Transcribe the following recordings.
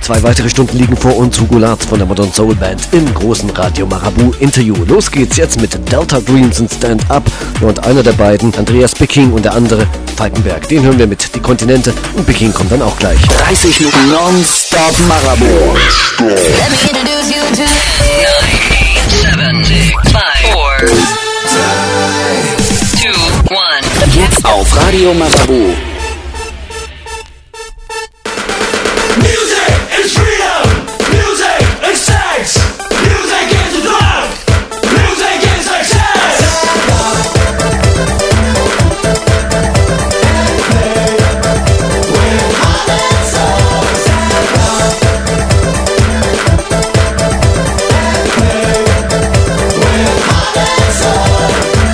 2 weitere Stunden liegen vor uns. Hugo Latz von der Modern Soul Band im großen Radio Marabout Interview. Los geht's jetzt mit Delta Dreams und Stand Up. Und einer der beiden, Andreas Bicking, und der andere, Falkenberg. Den hören wir mit Die Kontinente, und Bicking kommt dann auch gleich. 30 Minuten Non-Stop Marabout. Let me introduce you to 9, 7, 6, 5, 4, 3, 2, 1. Jetzt auf Radio Marabout. Music is freedom. Music is sex. Music is a drug. Music is success. With heart and soul. With heart and soul.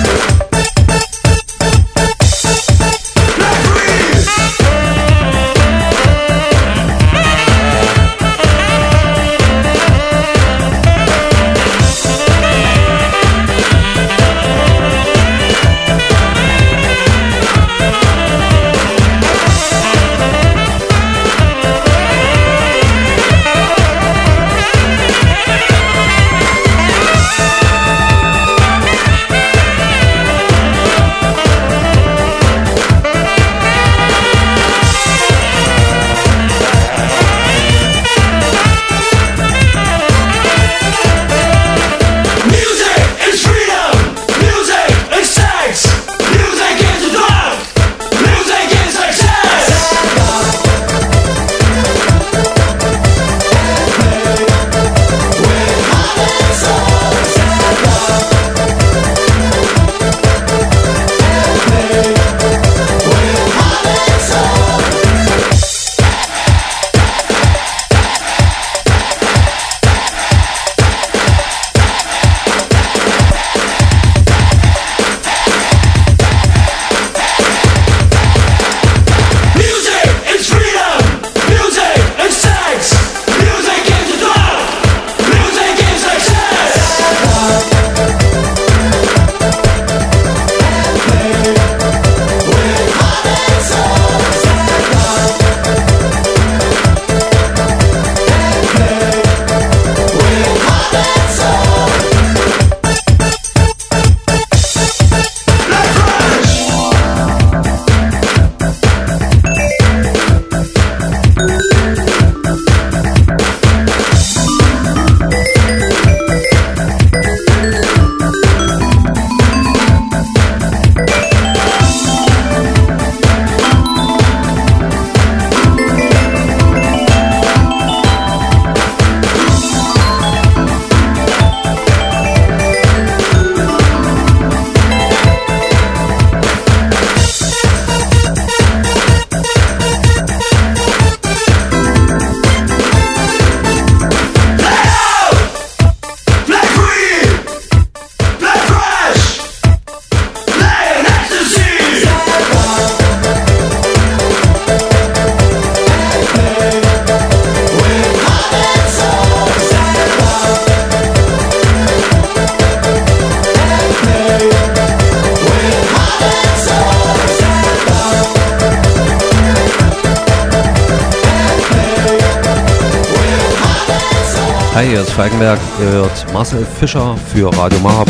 Hi, hier ist Falkenberg. Ihr hört Marcel Fischer für Radio Marabout.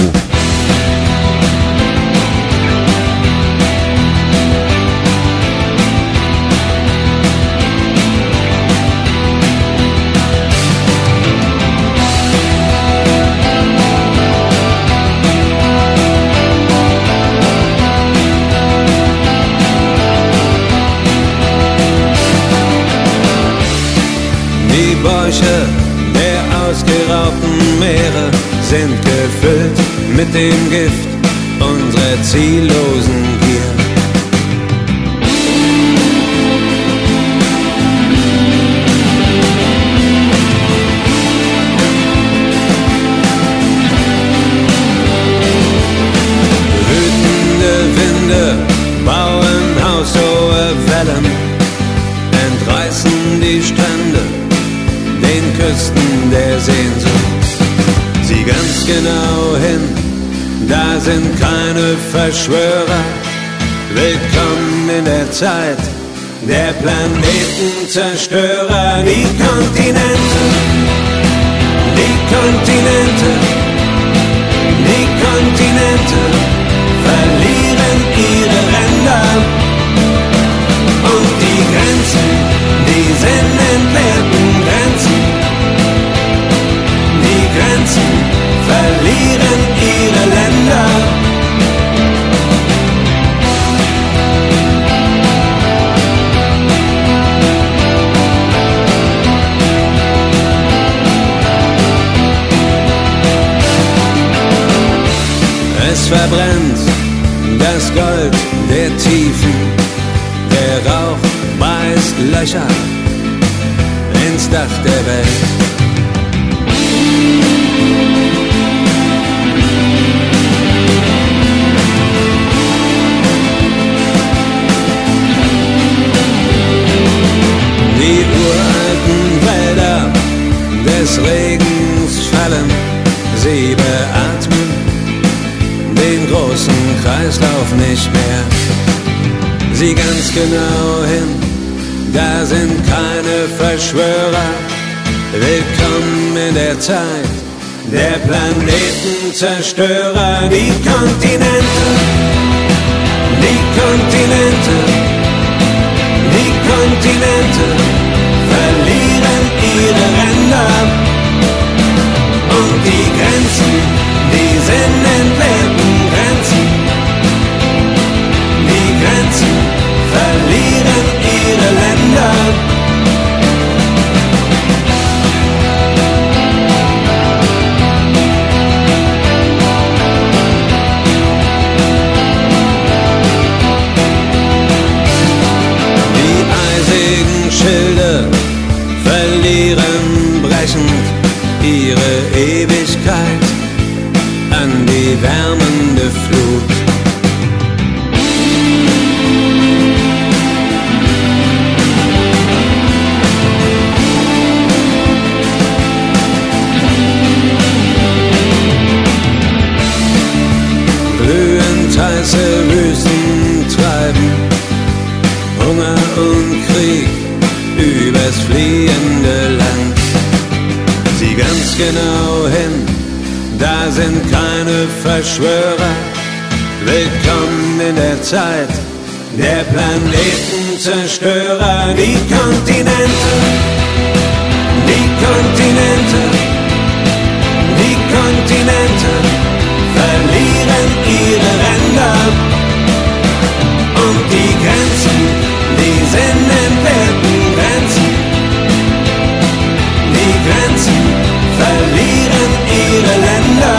Die Bäuche der ausgeraubten Meere sind gefüllt mit dem Gift unserer ziellosen Gier. Wütende Winde bauen haushohe Wellen, entreißen die Strände den Küsten der Sehnsucht. Sieh ganz genau hin, da sind keine Verschwörer. Willkommen in der Zeit der Planetenzerstörer, die Kontinente, die Kontinente, die Kontinente verlieren ihre Ränder und die Grenzen, die sinnentleerten Grenzen, die Grenzen verlieren ihre Länder. Es verbrennt das Gold der Tiefen, der Rauch beißt Löcher ins Dach der Welt. Die uralten Wälder des Regens fallen, sie beatmen den großen Kreislauf nicht mehr. Sieh ganz genau hin, da sind keine Verschwörer. Willkommen in der Zeit der Planetenzerstörer. Die Kontinente, die Kontinente, die Kontinente verlieren ihre Ränder und die Grenzen, die sinnentleerten Grenzen, die Grenzen verlieren ihre Länder. Die eisigen Schilde verlieren brechend ihre Ewigkeit an die wärmende Flut. Glühend heiße Wüsten treiben Hunger und Krieg übers fliehende Land. Sieh ganz genau hin, da sind keine Verschwörer. Willkommen in der Zeit der Planetenzerstörer. Die Kontinente, die Kontinente, die Kontinente verlieren ihre Ränder und die Grenzen, die sinnentleerten Grenzen, die Grenzen verlieren ihre Länder.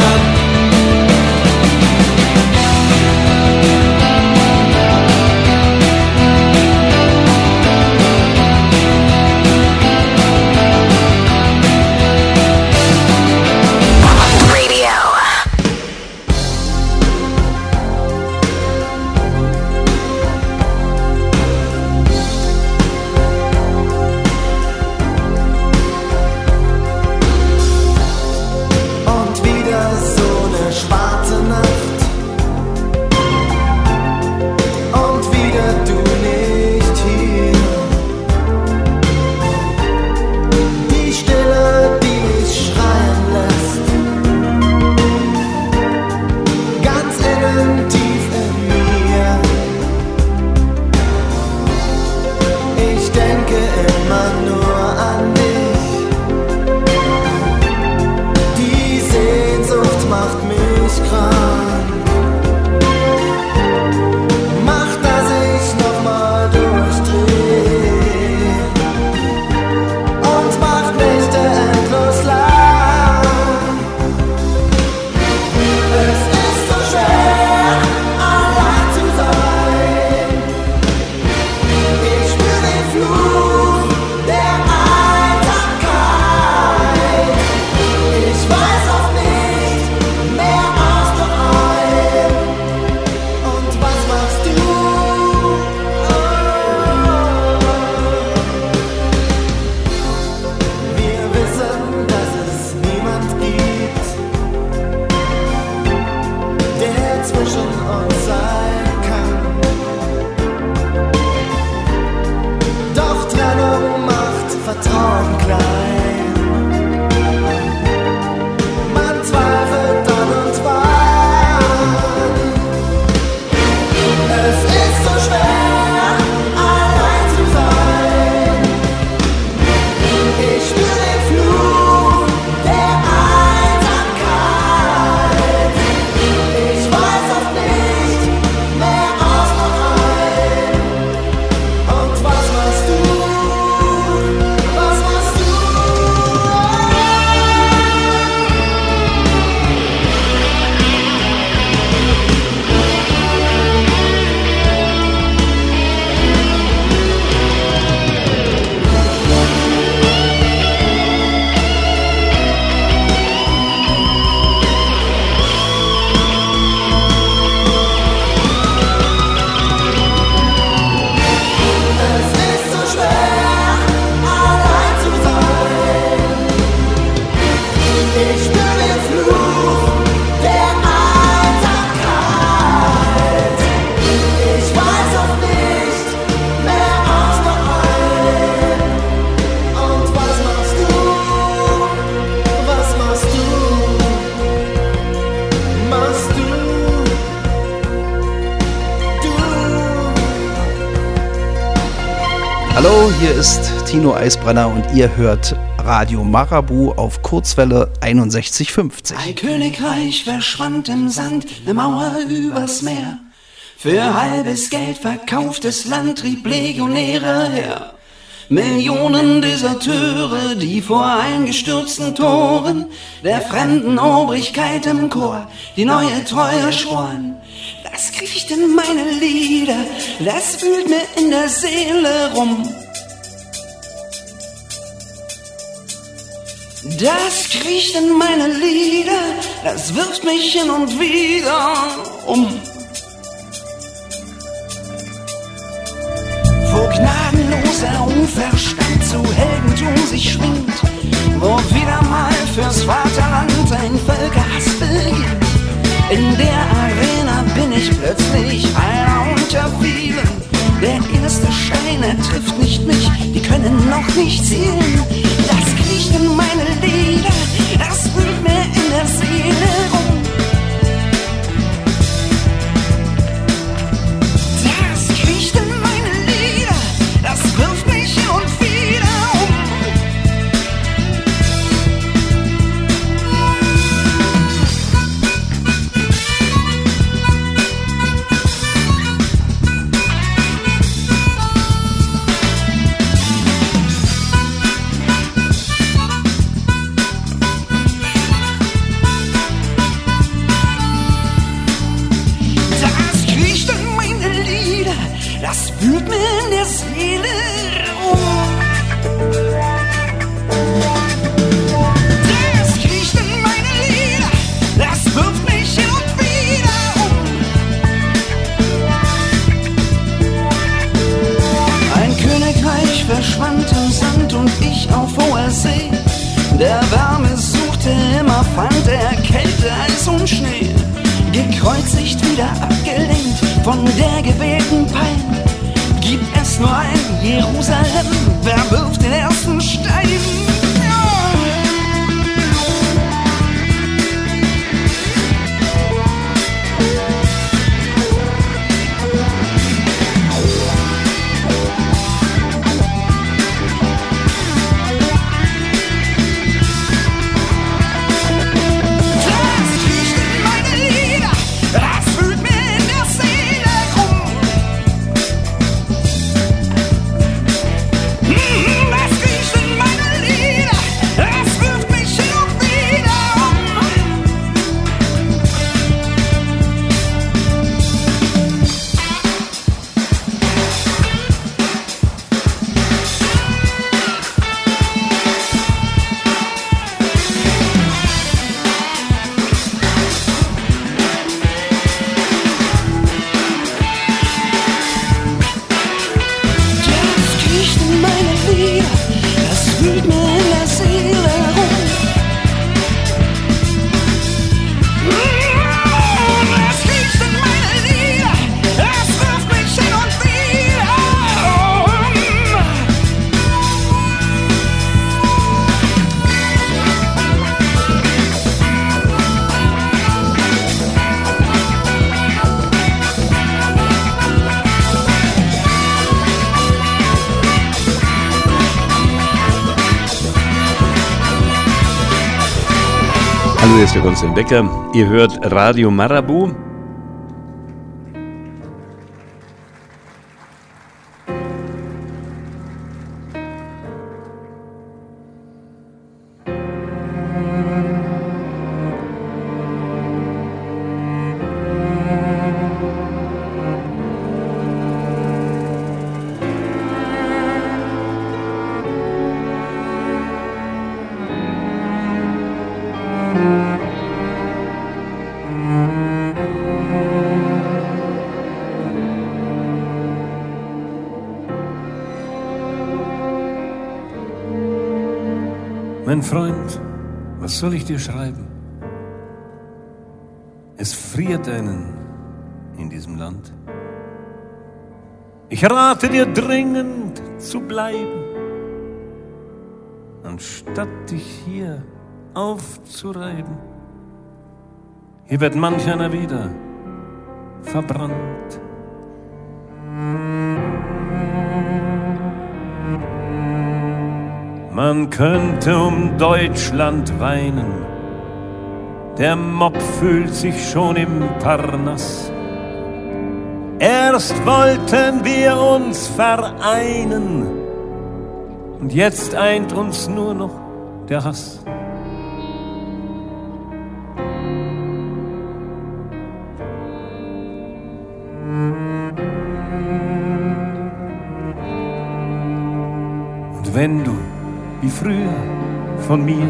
Vertrauen klein. Man zweifelt dann und wann. Es ist so schwer, allein zu sein. Ich spür den Fluch der Einsamkeit. Ich weiß oft nicht mehr aus noch ein. Und was machst du? Was machst du? Es ist so schwer, allein zu sein. Ich spür den Fluch der Einsamkeit. Ich weiß oft nicht mehr aus noch ein. Und was machst du? Was machst du? Machst du? Hallo, hier ist Tino Eisbrenner und ihr hört Radio Marabu auf Kurzwelle 61,50. Ein Königreich verschwand im Sand, ne Mauer übers Meer. Für halbes Geld verkauftes Land trieb Legionäre her. Millionen Deserteure, die vor eingestürzten Toren der fremden Obrigkeit im Chor die neue Treue schworen. Das kriecht in meine Lieder, das wühlt mir in der Seele rum. Das kriecht in meine Lieder, das wirft mich hin und wieder um. Wo gnadenloser Unverstand zu Heldentum sich schwingt, wo wieder mal fürs Vaterland ein Völkerhass beginnt. In der Arena bin ich plötzlich einer unter vielen. Der erste Stein, er trifft nicht mich, die können noch nicht zielen. Das kriecht in meine Lieder, das wühlt mir in der Seele rum. Das kriecht in meine Lieder, das wirft mich hin und wieder um. Das wühlt mir in der Seele um. Das kriecht in meine Lieder, das wirft mich hin und wieder um. Ein Königreich verschwand im Sand und ich auf hoher See. Der Wärme suchte immer, fand er Kälte, Eis und Schnee. Gekreuzigt, wieder abgelenkt von der gewählten Pein. Gibt es nur ein Jerusalem, wer wirft den ersten Stein? Mm-hmm. Hallo, hier ist der Konstantin Becker. Ihr hört Radio Marabu. Mein Freund, was soll ich dir schreiben? Es friert einen in diesem Land. Ich rate dir dringend zu bleiben, anstatt dich hier aufzureiben. Hier wird manch einer wieder verbrannt. Man könnte um Deutschland weinen, der Mob fühlt sich schon im Parnass. Erst wollten wir uns vereinen und jetzt eint uns nur noch der Hass. Und wenn du wie früher von mir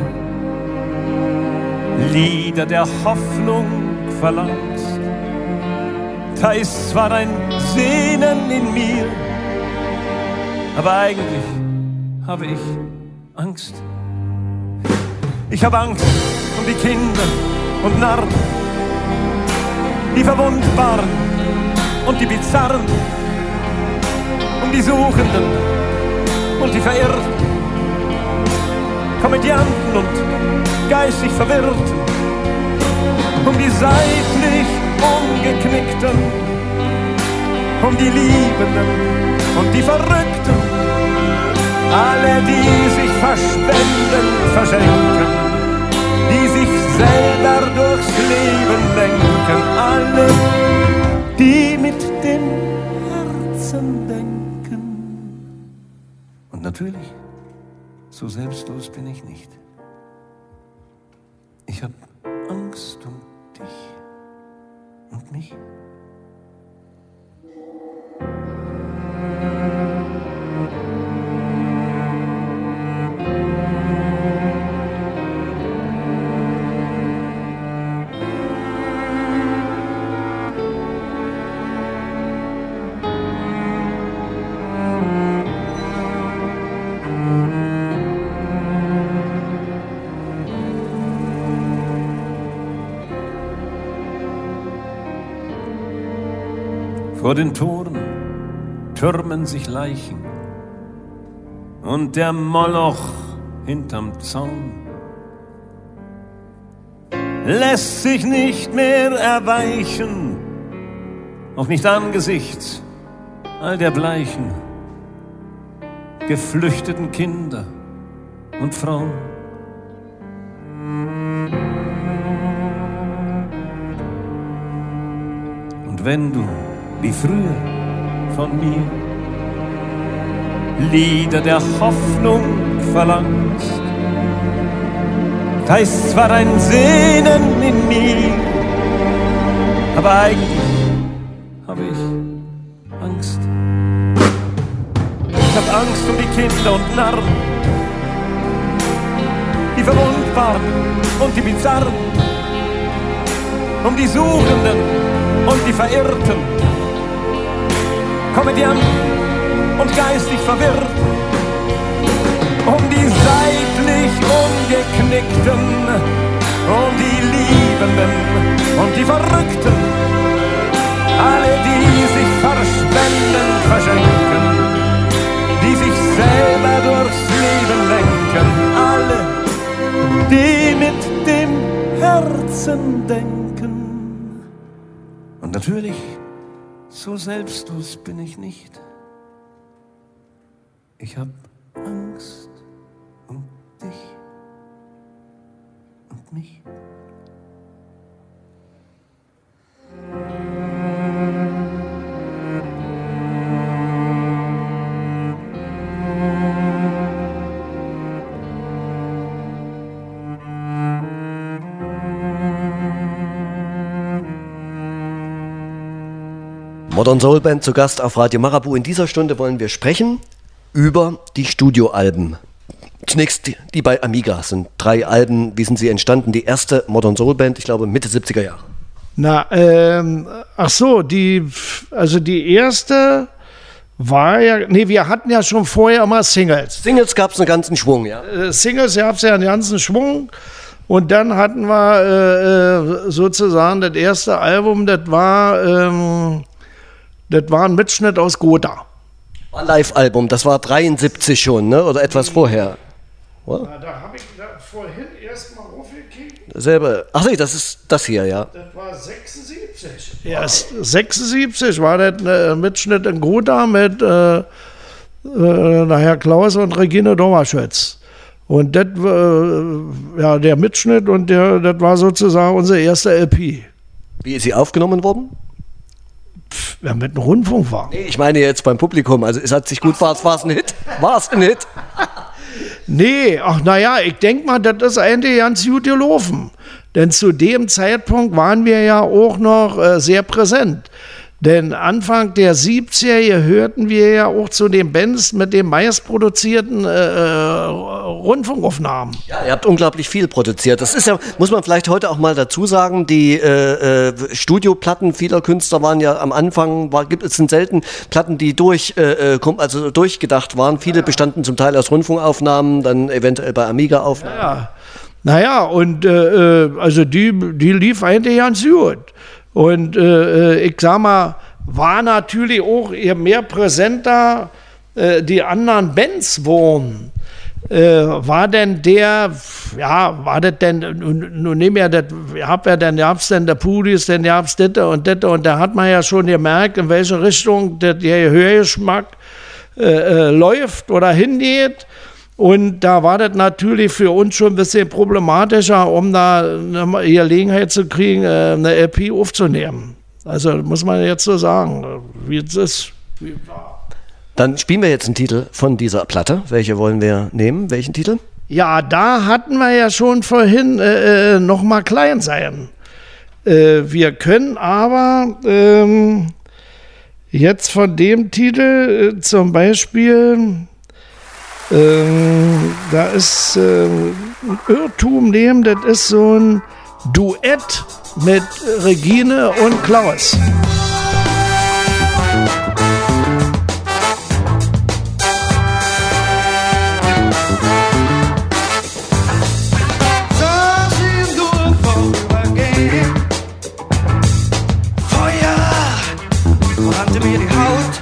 Lieder der Hoffnung verlangst, da ist zwar ein Sehnen in mir, aber eigentlich habe ich Angst. Ich habe Angst um die Kinder und Narren, die Verwundbaren und die Bizarren, um die Suchenden und die Verirrten, Komödianten und geistig Verwirrten, um die seitlich Umgeknickten, um die Liebenden und die Verrückten, alle, die sich verschwenden, verschenken, die sich selber durchs Leben lenken, alle, die mit dem Herzen denken. Und natürlich, so selbstlos bin ich nicht. Ich hab Angst um dich und mich. Vor den Toren türmen sich Leichen und der Moloch hinterm Zaun lässt sich nicht mehr erweichen, auch nicht angesichts all der bleichen, geflüchteten Kinder und Frauen. Und wenn du wie früher von mir Lieder der Hoffnung verlangst, da ist zwar ein Sehnen in mir, aber eigentlich habe ich Angst. Ich habe Angst um die Kinder und Narren, die Verwundbaren und die Bizarren, um die Suchenden und die Verirrten, Komödianten und geistig verwirrt, um die seitlich Umgeknickten, um die Liebenden und die Verrückten, alle, die sich verschwenden, verschenken, die sich selber durchs Leben lenken, alle, die mit dem Herzen denken. Und natürlich, so selbstlos bin ich nicht. Ich hab Angst um dich und mich. Modern Soul Band zu Gast auf Radio Marabu. In dieser Stunde wollen wir sprechen über die Studioalben. Zunächst die bei Amiga sind 3 Alben. Wie sind sie entstanden? Die erste Modern Soul Band, ich glaube Mitte 70er Jahre. Die erste war ja, wir hatten ja schon vorher immer Singles. Singles gab es einen ganzen Schwung, ja. Singles gab es ja einen ganzen Schwung. Und dann hatten wir sozusagen das erste Album, das war ein Mitschnitt aus Gotha. War ein Live-Album, das war 73 schon, ne? Oder etwas vorher. Na, da habe ich vorhin erst mal raufgekickt. Selber. Ach nee, das ist das hier, ja. Das war 76. Ja, 76 war das Mitschnitt in Gotha mit Herr Klaus und Regine Dommerschütz. Und das, der Mitschnitt und das war sozusagen unsere erste LP. Wie ist sie aufgenommen worden? Ja, mit einem Rundfunkwagen. Nee, ich meine jetzt beim Publikum. Also es hat sich gut, war es ein Hit? War es ein Hit? Nee, ich denke mal, das ist eigentlich ganz gut gelaufen. Denn zu dem Zeitpunkt waren wir ja auch noch sehr präsent. Denn Anfang der 70er hörten wir ja auch zu den Bands mit den meistproduzierten Rundfunkaufnahmen. Ja, ihr habt unglaublich viel produziert. Das ist ja, muss man vielleicht heute auch mal dazu sagen, die Studioplatten vieler Künstler waren ja am Anfang, sind selten Platten, die durchgedacht waren. Viele bestanden zum Teil aus Rundfunkaufnahmen, dann eventuell bei Amiga-Aufnahmen. Also die lief eigentlich ganz gut. Und ich sag mal, war natürlich auch mehr präsenter die anderen Bands wurden. War denn nun nehmen wir das, dann gab's denn der Pudis, dann gab's das und da hat man ja schon gemerkt, in welche Richtung der Hörgeschmack läuft oder hingeht. Und da war das natürlich für uns schon ein bisschen problematischer, um da eine Gelegenheit zu kriegen, eine LP aufzunehmen. Also muss man jetzt so sagen, wie es ist. Dann spielen wir jetzt einen Titel von dieser Platte. Welche wollen wir nehmen? Welchen Titel? Ja, da hatten wir ja schon vorhin noch mal klein sein. Wir können aber jetzt von dem Titel zum Beispiel... da ist ein Irrtum nehmen, das ist so ein Duett mit Regine und Klaus. Feuer brannte mir die Haut.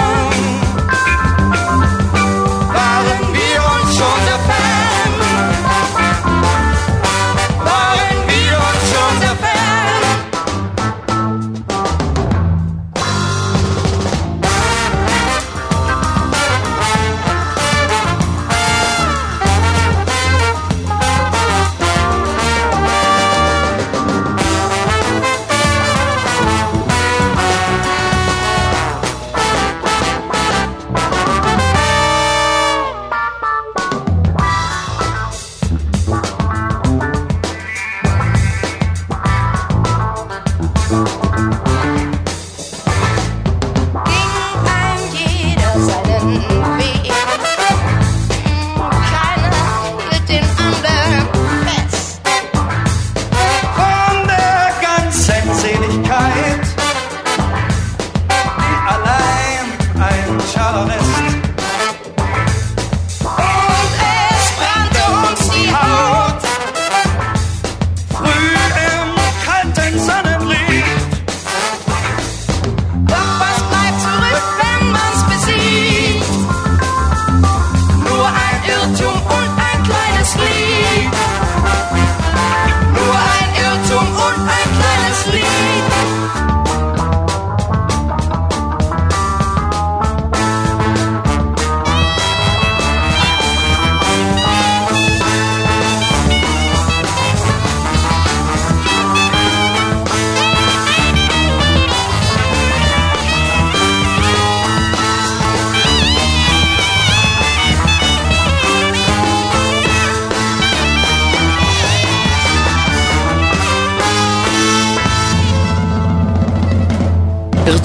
Waren wir uns schon der Fan?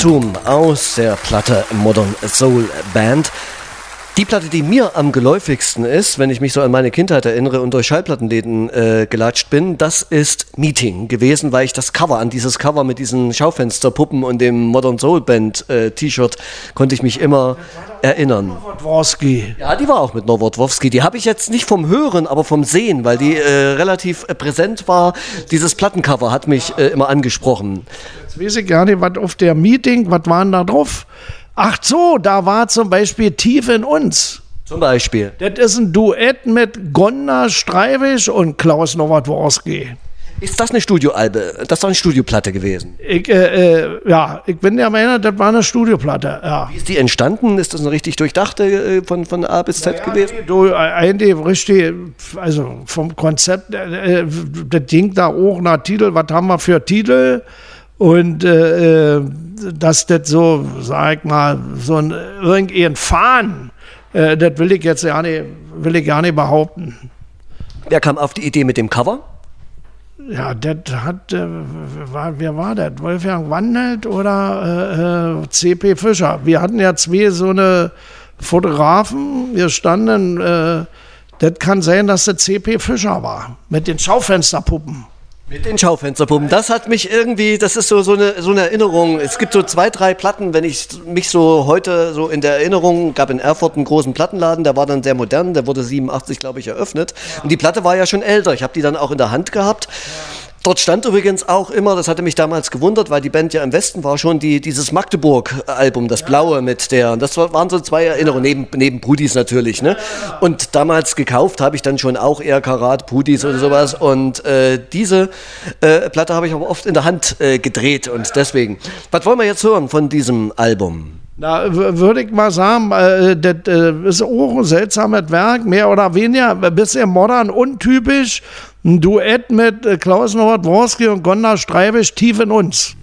Irrtum aus der Platte Modern Soul Band. Die Platte, die mir am geläufigsten ist, wenn ich mich so an meine Kindheit erinnere und durch Schallplattenläden gelatscht bin, das ist Meeting gewesen, weil ich das Cover, an dieses Cover mit diesen Schaufensterpuppen und dem Modern Soul Band T-Shirt konnte ich mich immer erinnern. Nowotworski. Ja, die war auch mit Nowotworski. Die habe ich jetzt nicht vom Hören, aber vom Sehen, weil die relativ präsent war. Dieses Plattencover hat mich immer angesprochen. Jetzt weiß ich gar nicht, was auf der Meeting, was waren da drauf? Ach so, da war zum Beispiel Tief in uns. Zum Beispiel. Das ist ein Duett mit Gonda Streivisch und Klaus Nowotworski. Ist das eine Studioalbe? Das ist doch eine Studioplatte gewesen. Ich bin der Meinung, das war eine Studioplatte. Ja. Wie ist die entstanden? Ist das eine richtig durchdachte von A bis Z gewesen? Eigentlich richtig, also vom Konzept, das Ding da auch nach Titel, was haben wir für Titel? Und dass das so, sag ich mal, so irgendein Fahnen, das will ich jetzt gar nicht behaupten. Wer kam auf die Idee mit dem Cover? Ja, das hat, wer war das? Wolfgang Wandelt oder C.P. Fischer? Wir hatten ja zwei so eine Fotografen, wir standen, das kann sein, dass das C.P. Fischer war, mit den Schaufensterpuppen. Mit den Schaufensterpuppen. Das hat mich irgendwie, das ist so eine Erinnerung. Es gibt so 2, 3 Platten, wenn ich mich so heute so in der Erinnerung, gab in Erfurt einen großen Plattenladen, der war dann sehr modern, der wurde 87, glaube ich, eröffnet. Und die Platte war ja schon älter. Ich habe die dann auch in der Hand gehabt. Dort stand übrigens auch immer, das hatte mich damals gewundert, weil die Band ja im Westen war schon, dieses Magdeburg-Album, das Blaue mit der, das waren so 2 Erinnerungen, neben Pudis natürlich, ne? Und damals gekauft habe ich dann schon auch eher Karat, Pudis oder sowas und diese Platte habe ich aber oft in der Hand gedreht und deswegen. Was wollen wir jetzt hören von diesem Album? Da würde ich mal sagen, das ist auch ein seltsames Werk, mehr oder weniger, ein bisschen modern, untypisch. Ein Duett mit Klaus Nowotworski und Gonda Streivisch, Tief in uns.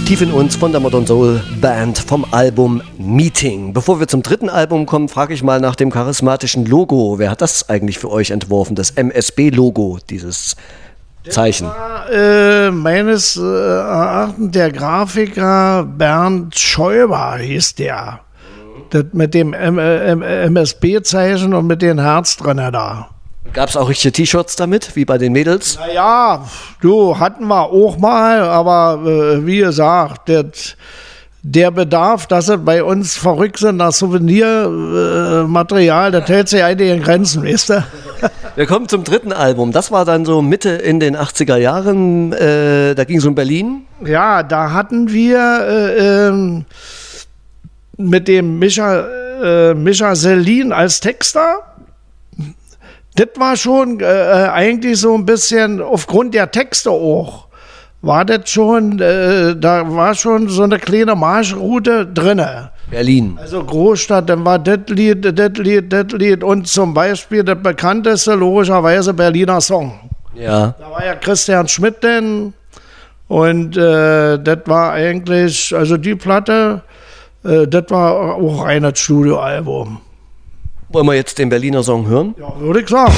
Tief in uns von der Modern Soul Band vom Album Meeting. Bevor wir zum dritten Album kommen, frage ich mal nach dem charismatischen Logo. Wer hat das eigentlich für euch entworfen? Das MSB-Logo, dieses Zeichen. War, meines Erachtens der Grafiker Bernd Schäuber hieß der. Das mit dem MSB-Zeichen und mit den Herz drin da. Gab es auch richtige T-Shirts damit, wie bei den Mädels? Naja, du, hatten wir auch mal, aber wie gesagt, der Bedarf, dass es bei uns verrückt sind nach Souvenirmaterial, das hält sich eigentlich in Grenzen, weißt du? Wir kommen zum dritten Album. Das war dann so Mitte in den 80er Jahren, da ging es um Berlin. Ja, da hatten wir mit dem Micha Selin als Texter. Das war schon eigentlich so ein bisschen, aufgrund der Texte auch, war das schon, da war schon so eine kleine Marschroute drinne. Berlin. Also Großstadt, dann war das Lied und zum Beispiel das bekannteste logischerweise Berliner Song. Ja. Da war ja Christian Schmidt denn und das war eigentlich, also die Platte, das war auch ein Studioalbum. Wollen wir jetzt den Berliner Song hören? Ja, würde ich sagen.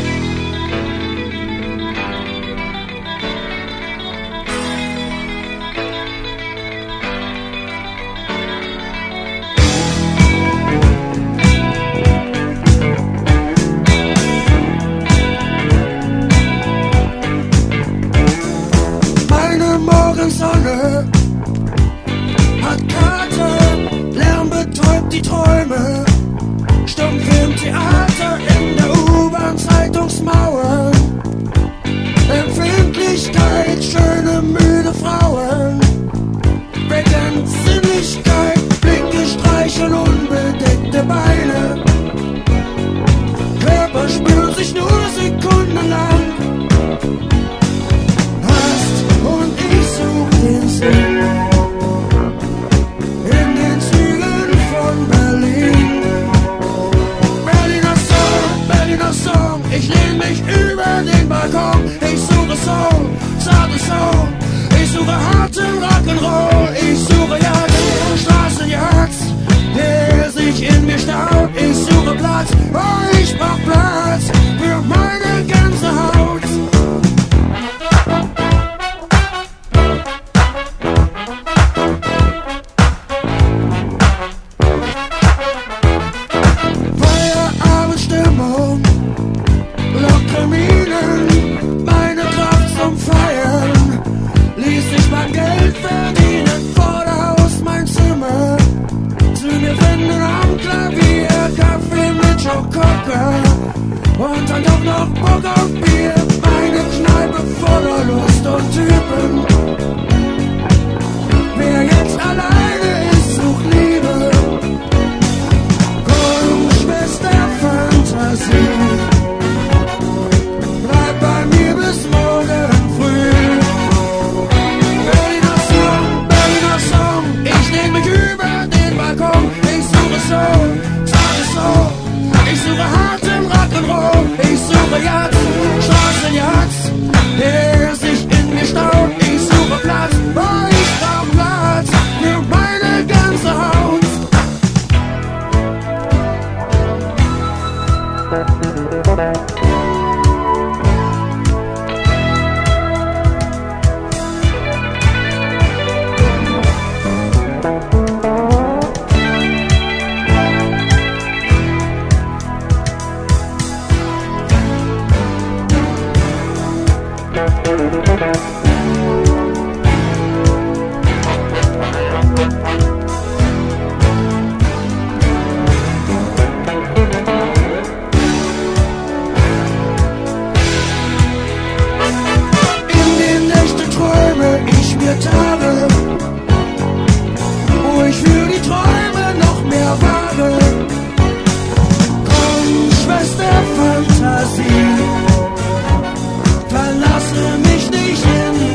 Meine Morgensonne hat Karte, Lärm betäubt die Träume. Stummfilm, Theater in der U-Bahn-Zeitungsmauer. Empfindlichkeit, schöne, müde Frauen. Wecken Sinnlichkeit, Blicke streicheln unbedeckte Beine. Körper spüren sich nur sekundenlang. Hast und ich such den Sinn in den Zügen von Berlin. Berliner Song, ich lehn mich über den Balkon. Ich suche Soul, zarte Soul. Ich suche harten Rock'n'Roll. Ich suche Jagd, Straßenjagd, der sich in mir staut. Ich suche Platz, oh, ich brauch Platz für meine ganze Haut. Feierabendstimmung, lockere Minen, meine Kraft zum Feiern. Ließ sich beim Geld verdienen, Vorderhaus mein Zimmer. Zu mir finden am Klavier, Kaffee mit Schokoka. Und dann doch noch Bock auf Bier, meine Kneipe voller Lust und Typen. Wer jetzt alleine ist, sucht Liebe. Komm, Schwester Fantasie. Bleib bei mir bis morgen früh. Berliner Song, ich lehn mich über den Balkon. Ich suche Soul, zarte Soul. Ich suche harten Rock'n'Roll. Ich suche Jagd, Straßenjagd, der sich in mir staut. Ich suche Platz, oh, ich brauch Platz für meine ganze Haut. Tage, wo ich für die Träume noch mehr wage. Komm, Schwester Fantasie, verlasse mich nicht in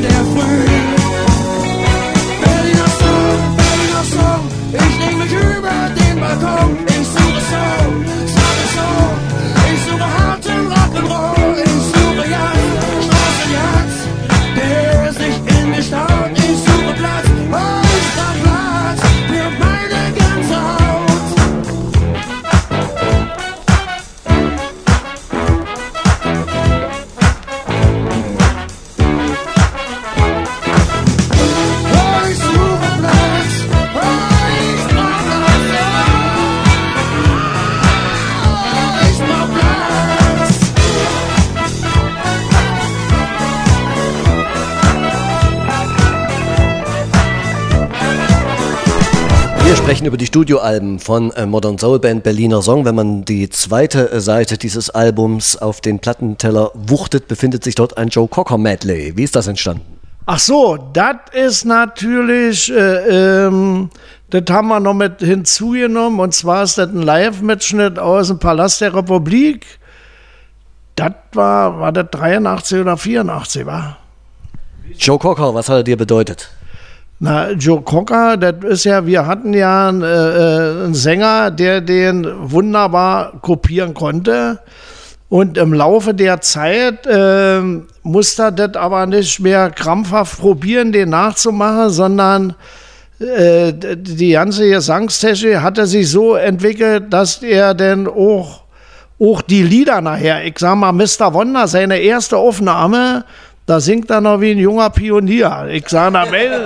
sprechen über die Studioalben von Modern Soul Band Berliner Song. Wenn man die zweite Seite dieses Albums auf den Plattenteller wuchtet, befindet sich dort ein Joe Cocker Medley. Wie ist das entstanden? Ach so, das ist natürlich, das haben wir noch mit hinzugenommen, und zwar ist das ein Live-Mitschnitt aus dem Palast der Republik. Das war das 83 oder 84, war? Joe Cocker, was hat er dir bedeutet? Na, Joe Cocker, das ist ja, wir hatten ja einen Sänger, der den wunderbar kopieren konnte. Und im Laufe der Zeit musste er das aber nicht mehr krampfhaft probieren, den nachzumachen, sondern die ganze Gesangstechnik hatte sich so entwickelt, dass er dann auch die Lieder nachher, ich sag mal, Mr. Wonder, seine erste Aufnahme, da singt er noch wie ein junger Pionier. Ich sage,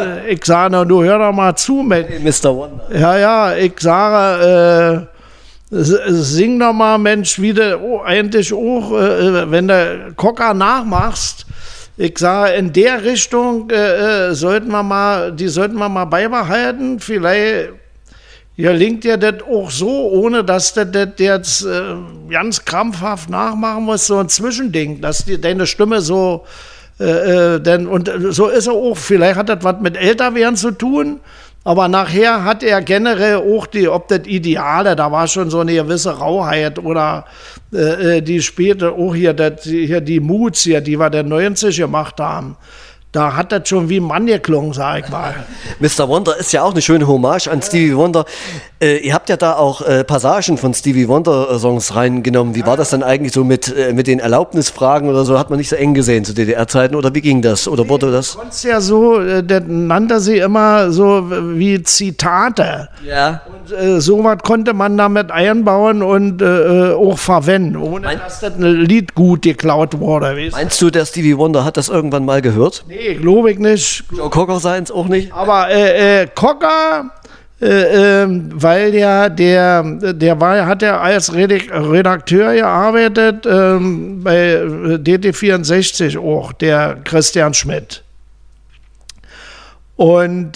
du hör doch mal zu, Mr. Wonder. Ja, ich sage, sing doch mal, Mensch, wie du eigentlich auch, wenn du Cocker nachmachst, ich sage, in der Richtung sollten wir mal beibehalten. Vielleicht gelingt dir das auch so, ohne dass du das jetzt ganz krampfhaft nachmachen musst, so ein Zwischending, dass deine Stimme so und so ist er auch, vielleicht hat das was mit Älterwerden zu tun, aber nachher hat er generell auch ob das Ideale, da war schon so eine gewisse Rauheit oder die später auch hier die Moods hier, die wir der 90 gemacht haben. Da hat das schon wie ein Mann geklungen, sag ich mal. Mr. Wonder ist ja auch eine schöne Hommage an Stevie Wonder. Ihr habt ja da auch Passagen von Stevie Wonder Songs reingenommen. Wie war das dann eigentlich so mit den Erlaubnisfragen oder so? Hat man nicht so eng gesehen zu DDR-Zeiten oder wie ging das? Oder wurde das? Das ja so, das nannte sie immer so wie Zitate. Ja. Und sowas konnte man damit einbauen und auch verwenden, ohne dass das ein Lied gut geklaut wurde. Weißt? Meinst du, der Stevie Wonder hat das irgendwann mal gehört? Nee, glaube ich nicht. Joe Cocker seins auch nicht? Aber Cocker, weil hat ja als Redakteur gearbeitet bei DT64 auch, der Christian Schmidt. Und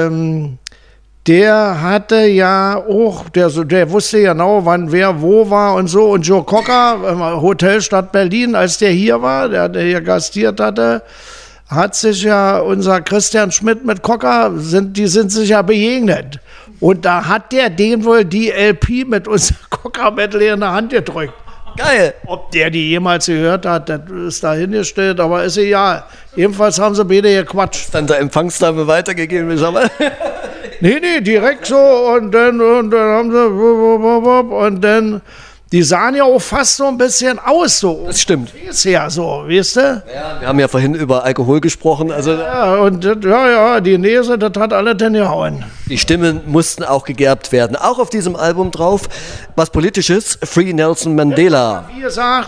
der hatte ja auch, der wusste genau, wann wer wo war und so. Und Joe Cocker, Hotel Stadt Berlin, als der hier war, der hier gastiert hatte, hat sich ja unser Christian Schmidt mit Cocker, die sind sich ja begegnet. Und da hat der den wohl die LP mit unserem Cocker-Medley in der Hand gedrückt. Geil. Ob der die jemals gehört hat, das ist dahingestellt, aber ist egal. Jedenfalls haben sie beide gequatscht. Dann der Empfangsdame weitergegeben, wie mal. Nee, direkt so und dann haben sie und dann, die sahen ja auch fast so ein bisschen aus, so. Das stimmt. Ist ja so, weißt du? Ja, wir haben ja vorhin über Alkohol gesprochen. Also ja, und die Nase, das hat alle denn gehauen. Die Stimmen mussten auch gegerbt werden. Auch auf diesem Album drauf, was Politisches, Free Nelson Mandela. Wie gesagt,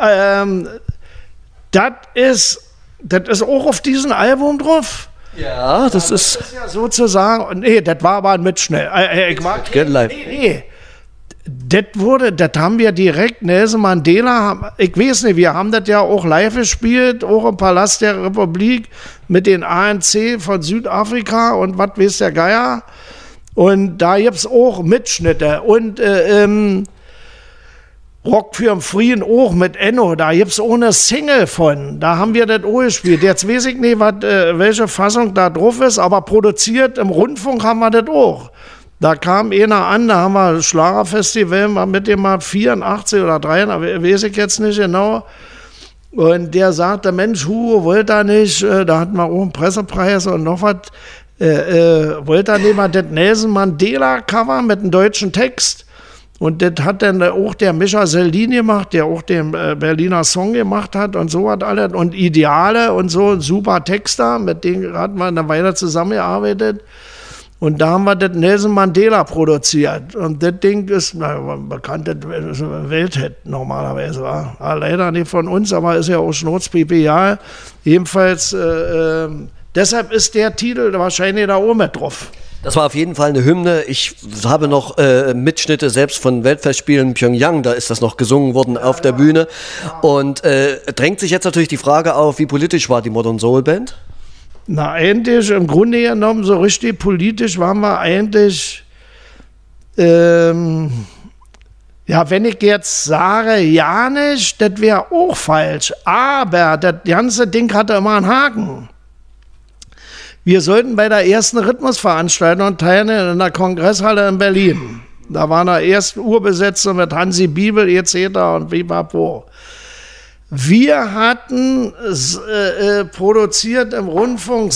das ist auch auf diesem Album drauf. Ja, das ist ja sozusagen, nee, das war aber ein Mitschnitt. Nee. Das haben wir direkt, Nelson Mandela, ich weiß nicht, wir haben das ja auch live gespielt, auch im Palast der Republik mit den ANC von Südafrika und was weiß der Geier. Und da gibt es auch Mitschnitte. Und Rock für den Frieden auch mit Enno, da gibt es auch eine Single von, da haben wir das auch gespielt. Jetzt weiß ich nicht, welche Fassung da drauf ist, aber produziert im Rundfunk haben wir das auch. Da kam einer an, da haben wir Schlagerfestival mal mit dem mal 84 oder 83, weiß ich jetzt nicht genau. Und der sagte, Mensch, Hugo, wollte er nicht, da hatten wir auch einen Pressepreis und noch was, wollte er nicht mal das Nelson Mandela Cover mit einem deutschen Text. Und das hat dann auch der Micha Seldin gemacht, der auch den Berliner Song gemacht hat und so was alles. Und Ideale und so, ein super Texter, mit denen hatten wir eine Weile zusammengearbeitet. Und da haben wir das Nelson Mandela produziert. Und das Ding ist ein bekanntes Welthit normalerweise. War. Leider nicht von uns, aber ist ja auch Schnurzpipi, ja. Jedenfalls, deshalb ist der Titel wahrscheinlich da oben mit drauf. Das war auf jeden Fall eine Hymne. Ich habe noch Mitschnitte selbst von Weltfestspielen Pyongyang, da ist das noch gesungen worden auf der Bühne. Und drängt sich jetzt natürlich die Frage auf, wie politisch war die Modern Soul Band? Na, eigentlich, im Grunde genommen, so richtig politisch waren wir eigentlich Ja, wenn ich jetzt sage, ja nicht, das wäre auch falsch. Aber das ganze Ding hatte immer einen Haken. Wir sollten bei der ersten Rhythmusveranstaltung teilnehmen in der Kongresshalle in Berlin. Da war eine erste Urbesetzung mit Hansi Bibel etc. und Bipapo. Wir hatten produziert im Rundfunk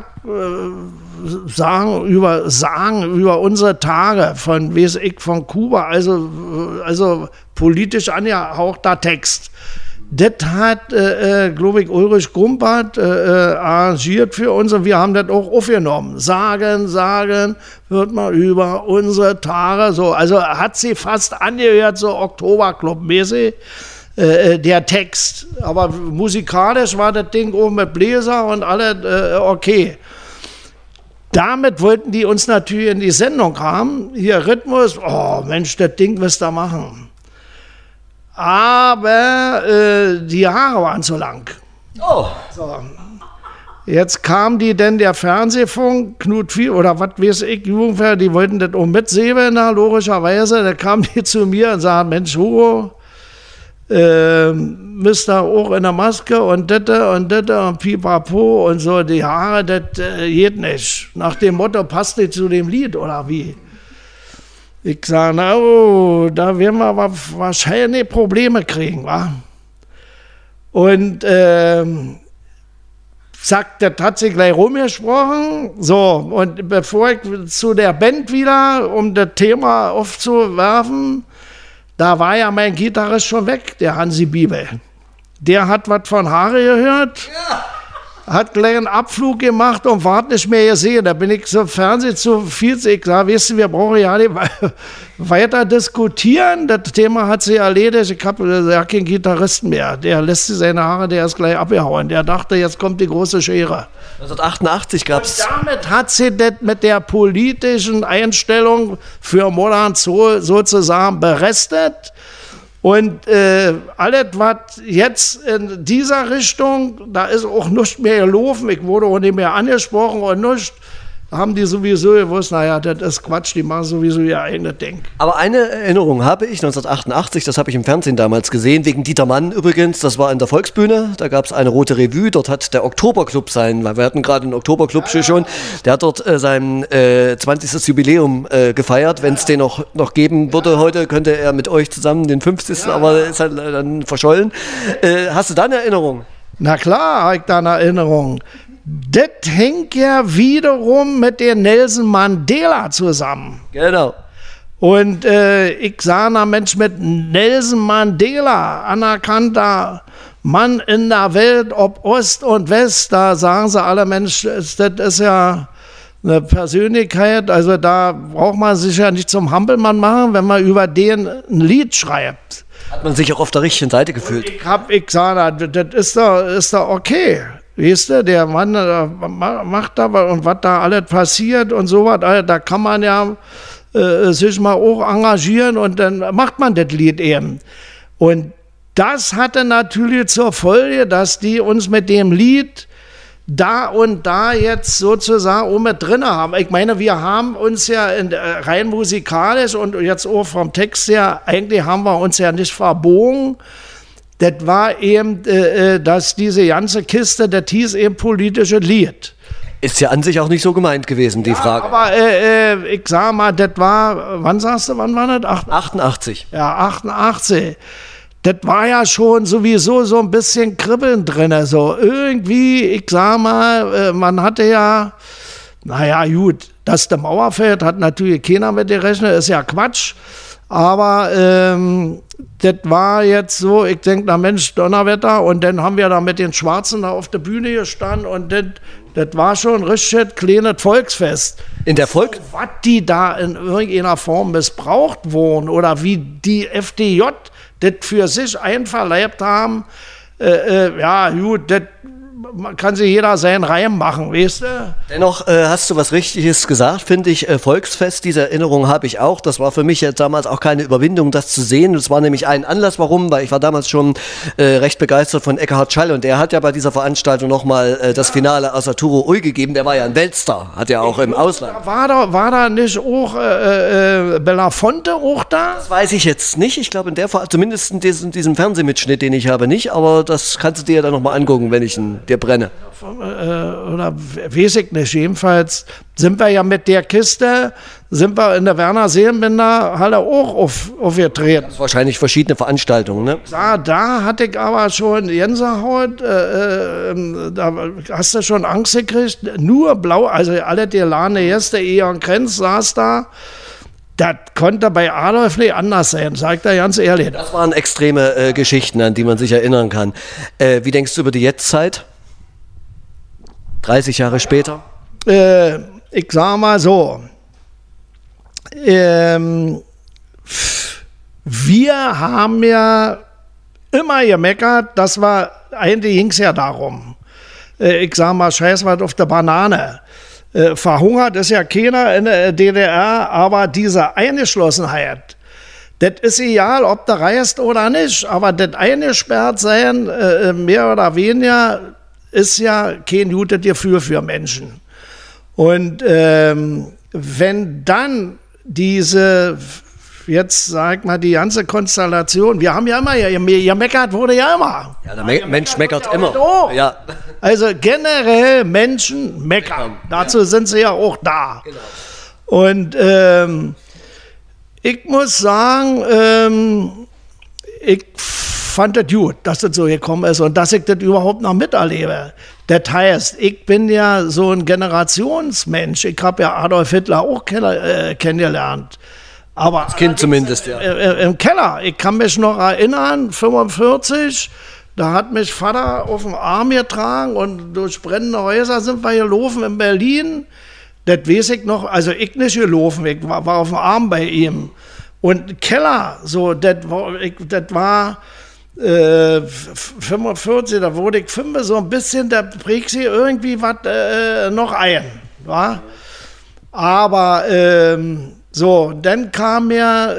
Sagen über unsere Tage von Kuba, also politisch angehauchter Text. Das hat, glaube ich, Ulrich Gumpert arrangiert für uns und wir haben das auch aufgenommen. Sagen, hört mal über unsere Tage. So, also hat sie fast angehört, so Oktoberclub-mäßig. Der Text. Aber musikalisch war das Ding oben mit Bläser und alles okay. Damit wollten die uns natürlich in die Sendung haben. Hier Rhythmus, oh Mensch, das Ding wirst du machen. Aber die Haare waren zu lang. Oh. So. Jetzt kam die denn der Fernsehfunk, Knut Viel oder was weiß ich, Jugendwehr, die wollten das auch mitsehen, logischerweise. Da kamen die zu mir und sagten, Mensch, Hugo, müsst ihr auch in der Maske und und pipapo und so, die Haare, das geht nicht. Nach dem Motto, passt nicht zu dem Lied, oder wie? Ich sage, na, oh, da werden wir aber wahrscheinlich Probleme kriegen, wa? Und zack, das hat sich gleich rumgesprochen. So, und bevor ich zu der Band wieder, um das Thema aufzuwerfen, da war ja mein Gitarrist schon weg, der Hansi Bibel. Der hat was von Haare gehört, hat gleich einen Abflug gemacht und war nicht mehr gesehen. Da bin ich zum Fernsehen zu viel. Ich sage, weißt du, wir brauchen ja nicht weiter diskutieren. Das Thema hat sich erledigt. Ich habe ja keinen Gitarristen mehr. Der lässt sich seine Haare, der ist gleich abgehauen. Der dachte, jetzt kommt die große Schere. 1988 gab es. Damit hat sie das mit der politischen Einstellung für Modern Soul sozusagen berestet. Und alles, was jetzt in dieser Richtung, da ist auch nichts mehr gelaufen. Ich wurde auch nicht mehr angesprochen und nichts. Haben die sowieso gewusst, naja, das ist Quatsch, die machen sowieso ihr eigenes Ding. Aber eine Erinnerung habe ich, 1988, das habe ich im Fernsehen damals gesehen, wegen Dieter Mann übrigens, das war in der Volksbühne, da gab es eine rote Revue, dort hat der Oktoberclub weil wir hatten gerade einen Oktoberclub schon, der hat dort sein 20. Jubiläum gefeiert, wenn es den noch geben würde heute, könnte er mit euch zusammen den 50. Aber ist halt dann verschollen. Hast du da eine Erinnerung? Na klar, habe ich da eine Erinnerung. Das hängt ja wiederum mit dem Nelson Mandela zusammen. Genau. Und ich sage, na Mensch, mit Nelson Mandela, anerkannter Mann in der Welt, ob Ost und West, da sagen sie alle, Mensch, das ist ja eine Persönlichkeit, also da braucht man sich ja nicht zum Hampelmann machen, wenn man über den ein Lied schreibt. Hat man sich auch auf der richtigen Seite gefühlt? Ich sage, das ist doch okay. Weißt du, der Mann macht da und was da alles passiert und so was, da kann man ja sich mal auch engagieren und dann macht man das Lied eben. Und das hatte natürlich zur Folge, dass die uns mit dem Lied da und da jetzt sozusagen auch mit drin haben. Ich meine, wir haben uns ja rein musikalisch und jetzt auch vom Text her, eigentlich haben wir uns ja nicht verbogen. Das war eben, dass diese ganze Kiste, das hieß eben politisches Lied. Ist ja an sich auch nicht so gemeint gewesen, die Frage. Aber ich sag mal, das war, wann war das? 88. Ja, 88. Das war ja schon sowieso so ein bisschen Kribbeln drin. So irgendwie, ich sag mal, man hatte ja, naja gut, dass der Mauer fällt, hat natürlich keiner mit gerechnet, ist ja Quatsch. Aber das war jetzt so, ich denke, na Mensch, Donnerwetter. Und dann haben wir da mit den Schwarzen da auf der Bühne gestanden und das war schon ein richtig kleines Volksfest. In der Volk? Was die da in irgendeiner Form missbraucht wurden oder wie die FDJ das für sich einverleibt haben, ja gut, das kann sich jeder seinen Reim machen, weißt du? Dennoch hast du was Richtiges gesagt, finde ich. Volksfest, diese Erinnerung habe ich auch. Das war für mich jetzt damals auch keine Überwindung, das zu sehen. Das war nämlich ein Anlass, warum, weil ich war damals schon recht begeistert von Eckhard Schall und der hat ja bei dieser Veranstaltung nochmal das Finale aus Arturo Ui gegeben. Der war ja ein Weltstar, hat ja auch im Ausland. War da nicht auch Belafonte auch da? Das weiß ich jetzt nicht. Ich glaube, zumindest in diesem Fernsehmitschnitt, den ich habe, nicht. Aber das kannst du dir ja dann nochmal angucken, wenn ich ihn dir brenne. Oder weiß ich nicht. Jedenfalls sind wir ja mit der Kiste, sind wir in der Werner Seelenbinder Halle auch aufgetreten. Das ist wahrscheinlich verschiedene Veranstaltungen, ne? Da hatte ich aber schon Gänsehaut, da hast du schon Angst gekriegt. Nur blau, also alle die Lane Gäste, Eon Krenz saß da. Das konnte bei Adolf nicht anders sein, sagt er ganz ehrlich. Das waren extreme Geschichten, an die man sich erinnern kann. Wie denkst du über die Jetztzeit? 30 Jahre später? Ich sag mal so, wir haben ja immer gemeckert, eigentlich ging es ja darum. Ich sag mal, scheiß was auf der Banane. Verhungert ist ja keiner in der DDR, aber diese Eingeschlossenheit, das ist egal, ob du reist oder nicht, aber das eingesperrt sein, mehr oder weniger, ist ja kein gutes Gefühl für Menschen. Und wenn dann diese, jetzt sag mal, die ganze Konstellation, wir haben ja immer, gemeckert wurde ja immer. Ja, der Mensch meckert immer. Ja. Also generell Menschen meckern. Dazu sind sie ja auch da. Genau. Und ich muss sagen, ich fand das gut, dass das so gekommen ist und dass ich das überhaupt noch miterlebe. Das heißt, ich bin ja so ein Generationsmensch. Ich habe ja Adolf Hitler auch kennengelernt. Aber als Kind zumindest, ja. Im Keller. Ich kann mich noch erinnern, 45, da hat mich Vater auf dem Arm getragen und durch brennende Häuser sind wir gelaufen in Berlin. Das weiß ich noch, also ich nicht gelaufen, ich war auf dem Arm bei ihm. Und Keller, so, das war 45, da wurde ich 5, so ein bisschen, da prägt sie irgendwie was noch ein. Wa? Aber so, dann kam ja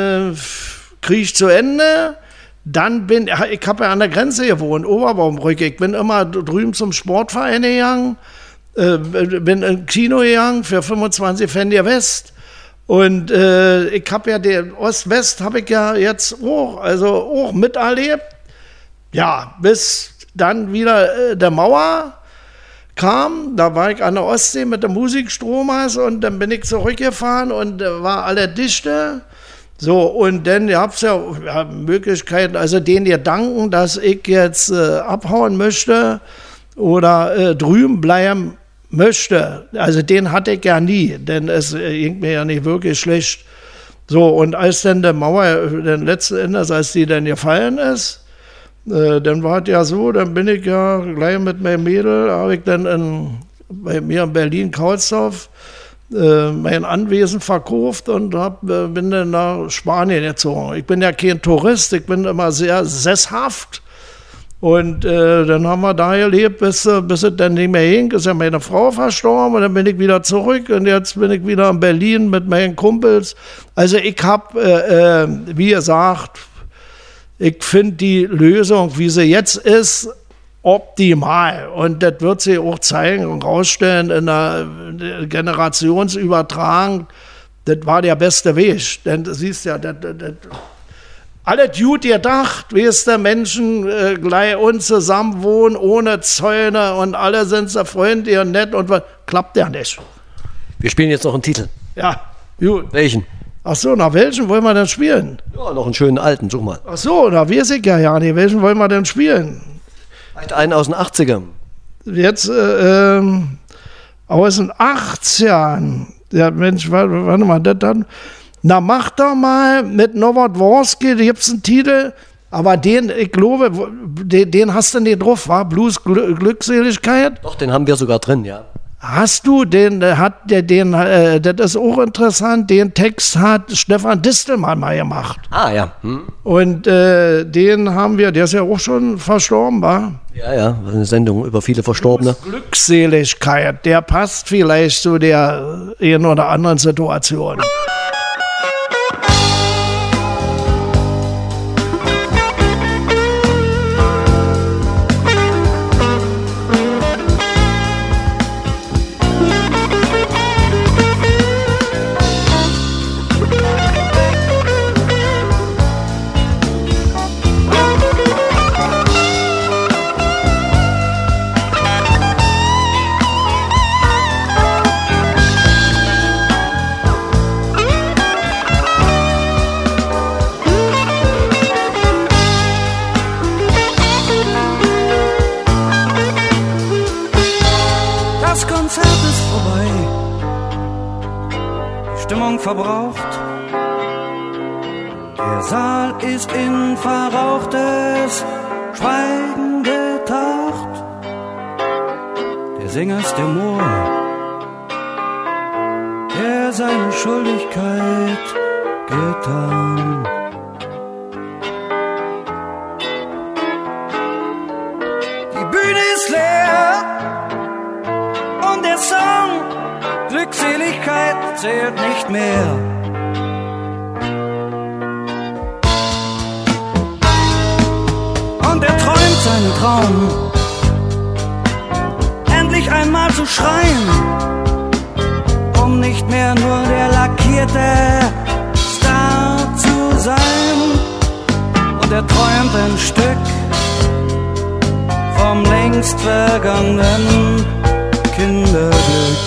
Krieg zu Ende. Dann ich habe ja an der Grenze gewohnt, Oberbaumbrücke. Ich bin immer drüben zum Sportverein gegangen, bin im Kino gegangen für 25 Pfennig West. Und ich habe ja den Ost-West habe ich ja jetzt auch miterlebt. Ja, bis dann wieder der Mauer kam, da war ich an der Ostsee mit dem Musikstromers und dann bin ich zurückgefahren und war alle dichte. So, und dann gab es ja Möglichkeiten, also denen dir danken, dass ich jetzt abhauen möchte oder drüben bleiben möchte. Also den hatte ich ja nie, denn es ging mir ja nicht wirklich schlecht. So, und als dann die Mauer, dann letzten Endes, als die dann gefallen ist, dann war es ja so, dann bin ich ja gleich mit meinem Mädel, habe ich dann bei mir in Berlin-Kaulsdorf mein Anwesen verkauft und bin dann nach Spanien gezogen. Ich bin ja kein Tourist, ich bin immer sehr sesshaft. Und dann haben wir da gelebt, bis es dann nicht mehr ging. Ist ja meine Frau verstorben und dann bin ich wieder zurück und jetzt bin ich wieder in Berlin mit meinen Kumpels. Also ich habe, wie gesagt, ich finde die Lösung, wie sie jetzt ist, optimal. Und das wird sie auch zeigen und rausstellen in der Generationsübertragung. Das war der beste Weg. Denn du siehst ja, alles gut gedacht, weißt du, Menschen gleich uns zusammen wohnen, ohne Zäune und alle sind so freundlich und nett und was, klappt ja nicht. Wir spielen jetzt noch einen Titel. Ja, gut. Welchen? Ach so, nach welchen wollen wir denn spielen? Ja, noch einen schönen alten, such mal. Ach so, da weiß ich ja nicht. Welchen wollen wir denn spielen? Vielleicht einen aus den 80ern. Jetzt aus den 80ern. Ja, Mensch, warte mal, das dann. Na, mach doch mal mit Nowotworski, da gibt es einen Titel, aber den, ich glaube, den hast du nicht drauf, war Blues Glückseligkeit? Doch, den haben wir sogar drin, ja. Hast du den, das ist auch interessant, den Text hat Stefan Distelmann mal gemacht. Ah, ja. Und den haben wir, der ist ja auch schon verstorben, war? Ja, eine Sendung über viele Verstorbene. Glückseligkeit, der passt vielleicht zu der einen oder anderen Situation. Verbraucht. Der Saal ist in verrauchtes Schweigen getaucht. Der Sänger ist der Moor, der seine Schuldigkeit getan. Die Bühne ist leer und der Song Glückseligkeit zählt nicht mehr. Und er träumt seinen Traum, endlich einmal zu schreien, um nicht mehr nur der lackierte Star zu sein. Und er träumt ein Stück vom längst vergangenen Kinderglück.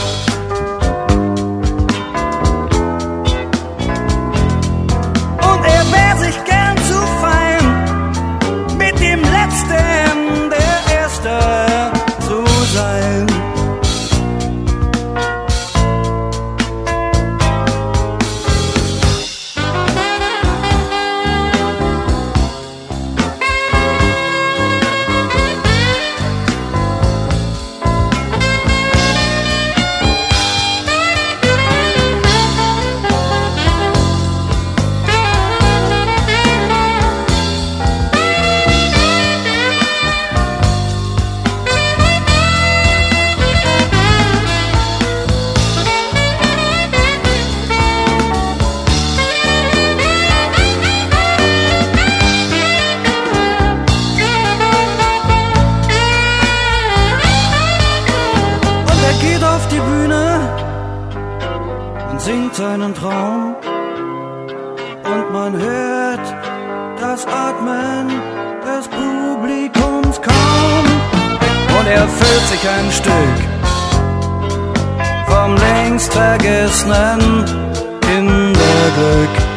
Seinen Traum und man hört das Atmen des Publikums kaum und er füllt sich ein Stück vom längst vergessenen Kinderglück.